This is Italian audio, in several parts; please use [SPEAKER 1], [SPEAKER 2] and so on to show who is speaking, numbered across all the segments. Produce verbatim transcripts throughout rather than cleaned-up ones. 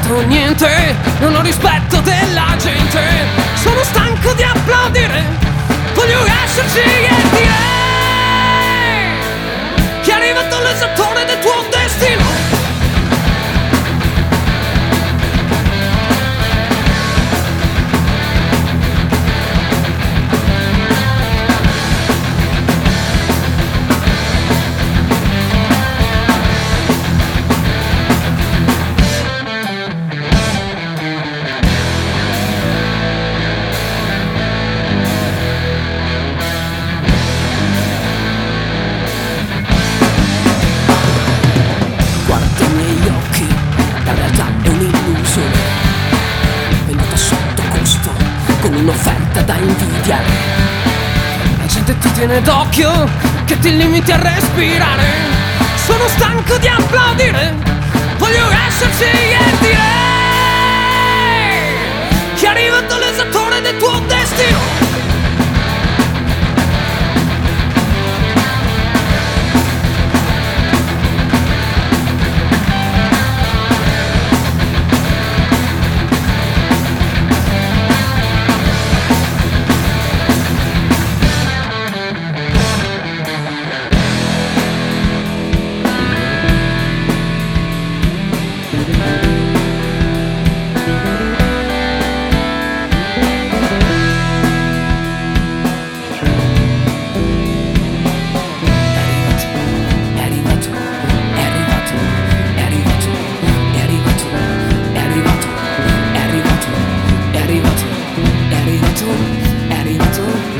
[SPEAKER 1] cambiato niente, non ho rispetto della gente. Sono stanco di applaudire, voglio esserci e dire che è arrivato l'esattore del tuo destino. Guarda i miei occhi, la realtà è un'illusione, venuta sotto costo, con un'offerta da invidiare. La gente ti tiene d'occhio, che ti limiti a respirare. Sono stanco di applaudire, voglio esserci e dire che è arrivato l'esattore del tuo destino.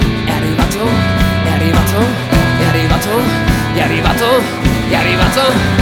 [SPEAKER 1] È arrivato, è arrivato, è arrivato, è arrivato.